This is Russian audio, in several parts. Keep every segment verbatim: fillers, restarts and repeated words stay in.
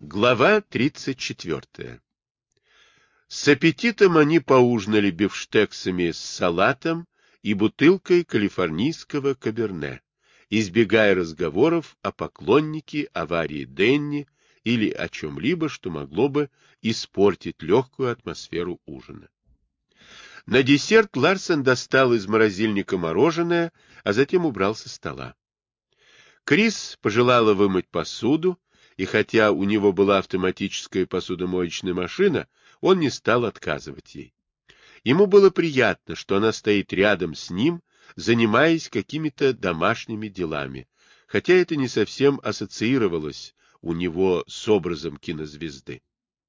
Глава тридцать четвёртая. С аппетитом они поужинали бифштексами с салатом и бутылкой калифорнийского каберне, избегая разговоров о поклоннике аварии Денни или о чем-либо, что могло бы испортить легкую атмосферу ужина. На десерт Ларсен достал из морозильника мороженое, а затем убрал со стола. Крис пожелала вымыть посуду, и хотя у него была автоматическая посудомоечная машина, он не стал отказывать ей. Ему было приятно, что она стоит рядом с ним, занимаясь какими-то домашними делами, хотя это не совсем ассоциировалось у него с образом кинозвезды.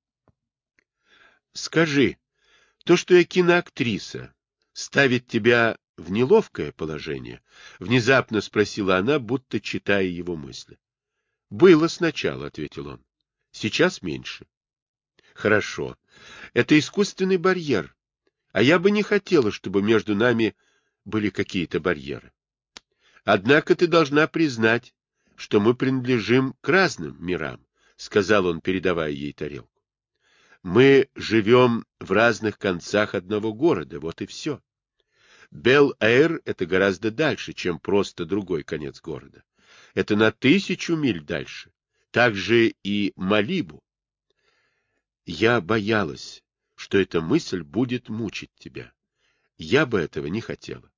«Скажи, то, что я киноактриса, ставит тебя в неловкое положение?» — внезапно спросила она, будто читая его мысли. «Было сначала», — ответил он. «Сейчас меньше». «Хорошо. Это искусственный барьер. А я бы не хотела, чтобы между нами были какие-то барьеры. Однако ты должна признать, что мы принадлежим к разным мирам», — сказал он, передавая ей тарелку. «Мы живем в разных концах одного города, вот и все. Бел-Эйр — это гораздо дальше, чем просто другой конец города. Это на тысячу миль дальше. Также и Малибу. Я боялась, что эта мысль будет мучить тебя. Я бы этого не хотела.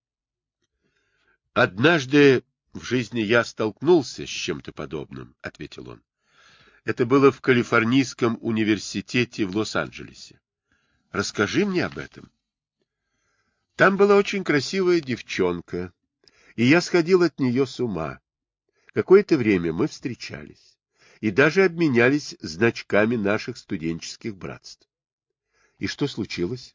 Однажды в жизни я столкнулся с чем-то подобным, — ответил он. Это было в Калифорнийском университете в Лос-Анджелесе. Расскажи мне об этом. Там была очень красивая девчонка, и я сходил от нее с ума. Какое-то время мы встречались и даже обменялись значками наших студенческих братств. И что случилось?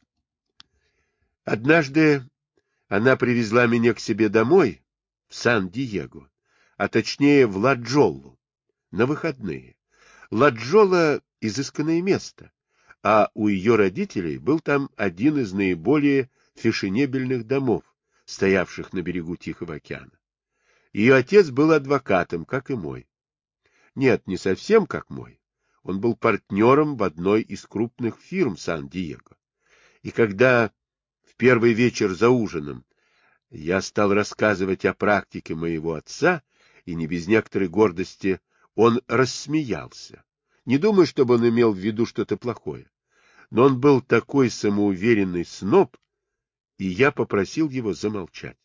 Однажды она привезла меня к себе домой, в Сан-Диего, а точнее в Ладжоллу, на выходные. Ладжола — изысканное место, а у ее родителей был там один из наиболее фешенебельных домов, стоявших на берегу Тихого океана. Ее отец был адвокатом, как и мой. Нет, не совсем как мой. Он был партнером в одной из крупных фирм Сан-Диего. И когда в первый вечер за ужином я стал рассказывать о практике моего отца, и не без некоторой гордости, он рассмеялся. Не думаю, чтобы он имел в виду что-то плохое. Но он был такой самоуверенный сноб, и я попросил его замолчать.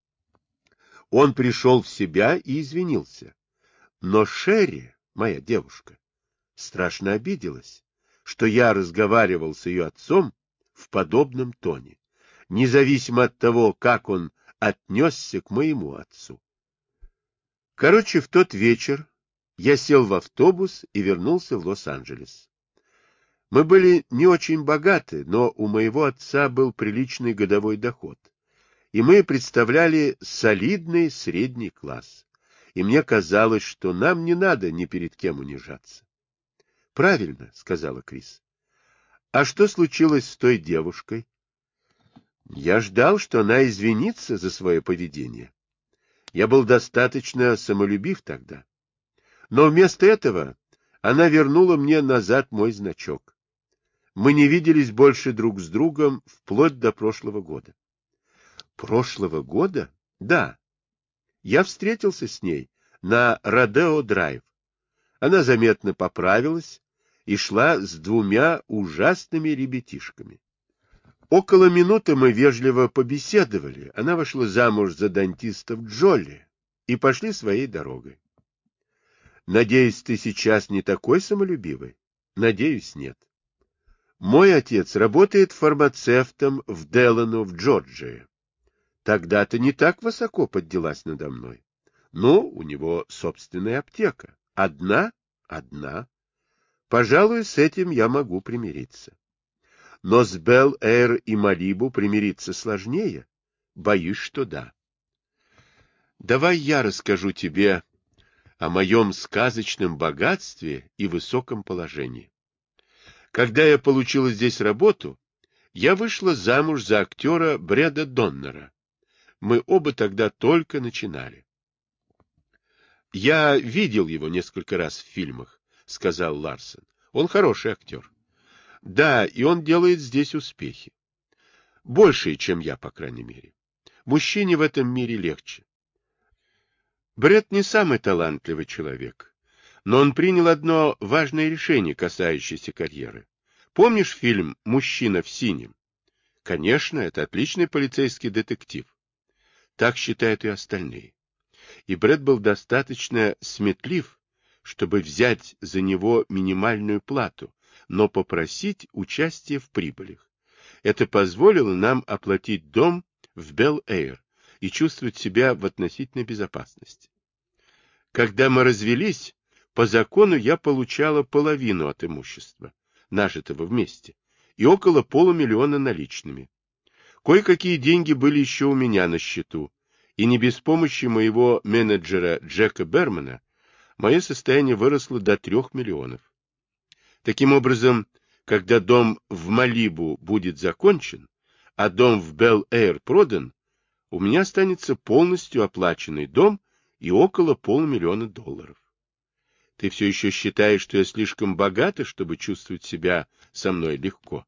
Он пришел в себя и извинился. Но Шерри, моя девушка, страшно обиделась, что я разговаривал с ее отцом в подобном тоне, независимо от того, как он отнесся к моему отцу. Короче, в тот вечер я сел в автобус и вернулся в Лос-Анджелес. Мы были не очень богаты, но у моего отца был приличный годовой доход, и мы представляли солидный средний класс. И мне казалось, что нам не надо ни перед кем унижаться. — Правильно, — сказала Крис. — А что случилось с той девушкой? Я ждал, что она извинится за свое поведение. Я был достаточно самолюбив тогда. Но вместо этого она вернула мне назад мой значок. Мы не виделись больше друг с другом вплоть до прошлого года. — Прошлого года? Да. Я встретился с ней на Родео-драйв. Она заметно поправилась и шла с двумя ужасными ребятишками. Около минуты мы вежливо побеседовали. Она вышла замуж за дантиста в Джолли и пошли своей дорогой. Надеюсь, ты сейчас не такой самолюбивый? Надеюсь, нет. Мой отец работает фармацевтом в Делано в Джорджии. Тогда ты не так высоко поднялась надо мной. Но у него собственная аптека. Одна? Одна. Пожалуй, с этим я могу примириться. Но с Бел-Эйр и Малибу примириться сложнее? Боюсь, что да. Давай я расскажу тебе о моем сказочном богатстве и высоком положении. Когда я получила здесь работу, я вышла замуж за актера Брэда Доннера. Мы оба тогда только начинали. Я видел его несколько раз в фильмах, — сказал Ларсен. — Он хороший актер. — Да, и он делает здесь успехи. Большие, чем я, по крайней мере. Мужчине в этом мире легче. Брэд не самый талантливый человек, но он принял одно важное решение, касающееся карьеры. Помнишь фильм «Мужчина в синем»? Конечно, это отличный полицейский детектив. Так считают и остальные. И Брэд был достаточно сметлив, чтобы взять за него минимальную плату, но попросить участие в прибылях. Это позволило нам оплатить дом в Белл-Эйр и чувствовать себя в относительной безопасности. Когда мы развелись, по закону я получала половину от имущества, нажитого вместе, и около полумиллиона наличными. Кое-какие деньги были еще у меня на счету, и не без помощи моего менеджера Джека Бермана мое состояние выросло до трех миллионов. Таким образом, когда дом в Малибу будет закончен, а дом в Белл-Эйр продан, у меня останется полностью оплаченный дом и около полумиллиона долларов. Ты все еще считаешь, что я слишком богата, чтобы чувствовать себя со мной легко?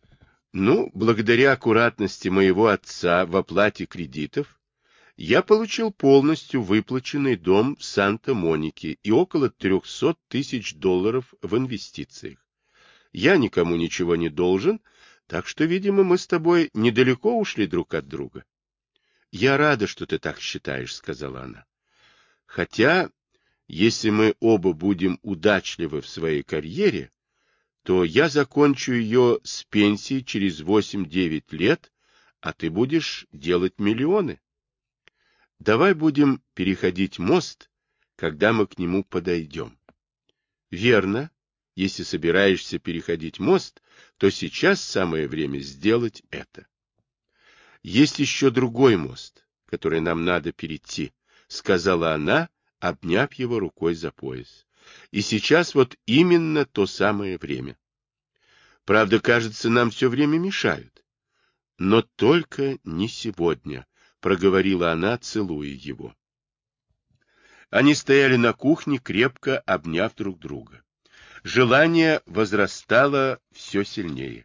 Ну, благодаря аккуратности моего отца в оплате кредитов, я получил полностью выплаченный дом в Санта-Монике и около трехсот тысяч долларов в инвестициях. Я никому ничего не должен, так что, видимо, мы с тобой недалеко ушли друг от друга. — Я рада, что ты так считаешь, — сказала она. — Хотя, если мы оба будем удачливы в своей карьере, то я закончу ее с пенсией через восемь-девять лет, а ты будешь делать миллионы. Давай будем переходить мост, когда мы к нему подойдем. Верно. Если собираешься переходить мост, то сейчас самое время сделать это. Есть еще другой мост, который нам надо перейти, сказала она, обняв его рукой за пояс. И сейчас вот именно то самое время. Правда, кажется, нам все время мешают. Но только не сегодня, проговорила она, целуя его. Они стояли на кухне, крепко обняв друг друга. Желание возрастало все сильнее.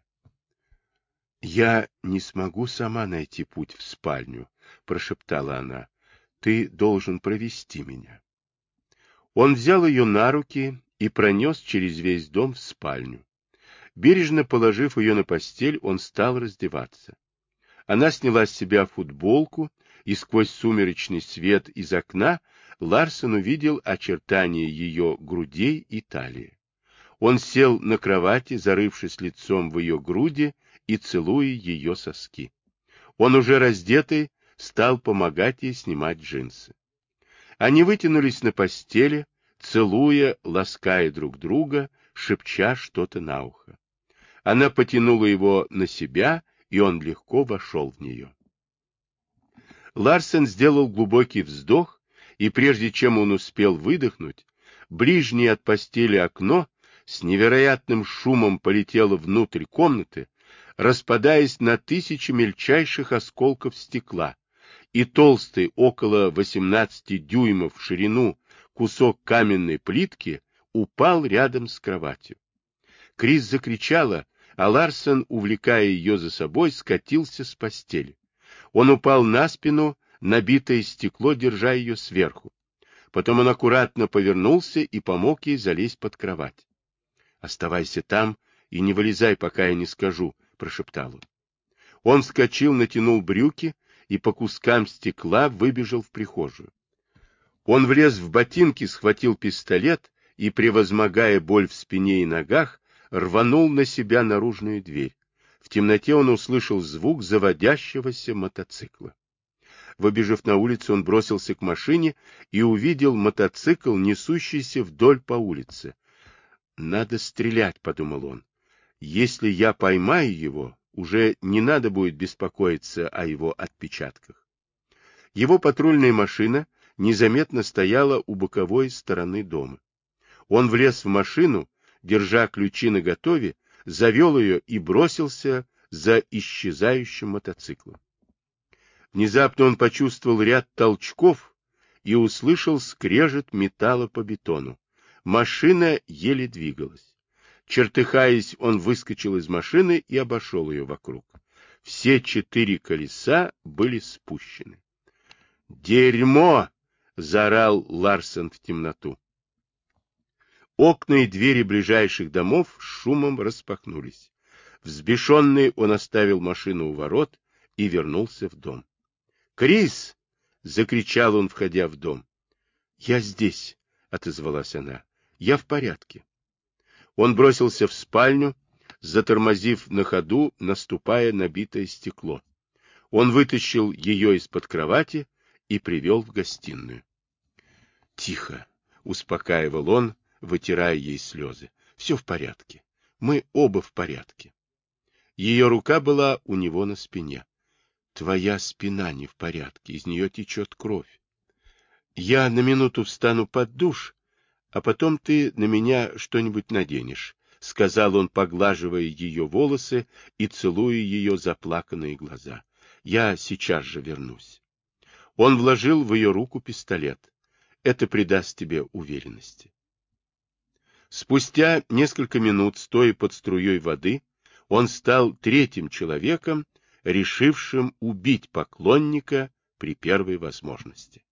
— Я не смогу сама найти путь в спальню, — прошептала она. — Ты должен провести меня. Он взял ее на руки и пронес через весь дом в спальню. Бережно положив ее на постель, он стал раздеваться. Она сняла с себя футболку, и сквозь сумеречный свет из окна Ларсен увидел очертания ее грудей и талии. Он сел на кровати, зарывшись лицом в ее груди и целуя ее соски. Он уже раздетый стал помогать ей снимать джинсы. Они вытянулись на постели, целуя, лаская друг друга, шепча что-то на ухо. Она потянула его на себя, и он легко вошел в нее. Ларсен сделал глубокий вздох, и прежде чем он успел выдохнуть, ближнее от постели окно с невероятным шумом полетело внутрь комнаты, распадаясь на тысячи мельчайших осколков стекла, и толстый, около восемнадцати дюймов в ширину, кусок каменной плитки упал рядом с кроватью. Крис закричала, а Ларсен, увлекая ее за собой, скатился с постели. Он упал на спину, набитое стекло, держа ее сверху. Потом он аккуратно повернулся и помог ей залезть под кровать. — Оставайся там и не вылезай, пока я не скажу, — прошептал он. Он вскочил, натянул брюки и по кускам стекла выбежал в прихожую. Он влез в ботинки, схватил пистолет и, превозмогая боль в спине и ногах, рванул на себя наружную дверь. В темноте он услышал звук заводящегося мотоцикла. Выбежав на улицу, он бросился к машине и увидел мотоцикл, несущийся вдоль по улице. «Надо стрелять», — подумал он. «Если я поймаю его, уже не надо будет беспокоиться о его отпечатках». Его патрульная машина незаметно стояла у боковой стороны дома. Он влез в машину, держа ключи наготове, завел ее и бросился за исчезающим мотоциклом. Внезапно он почувствовал ряд толчков и услышал скрежет металла по бетону. Машина еле двигалась. Чертыхаясь, он выскочил из машины и обошел ее вокруг. Все четыре колеса были спущены. «Дерьмо!» — заорал Ларсен в темноту. Окна и двери ближайших домов шумом распахнулись. Взбешенный он оставил машину у ворот и вернулся в дом. «Крис!» — закричал он, входя в дом. «Я здесь», — отозвалась она. «Я в порядке». Он бросился в спальню, затормозив на ходу, наступая на битое стекло. Он вытащил ее из-под кровати и привел в гостиную. «Тихо», — успокаивал он, вытирая ей слезы. «Все в порядке. Мы оба в порядке». Ее рука была у него на спине. «Твоя спина не в порядке, из нее течет кровь. Я на минуту встану под душ, а потом ты на меня что-нибудь наденешь», — сказал он, поглаживая ее волосы и целуя ее заплаканные глаза. «Я сейчас же вернусь». Он вложил в ее руку пистолет. «Это придаст тебе уверенности». Спустя несколько минут, стоя под струей воды, он стал третьим человеком, решившим убить поклонника при первой возможности.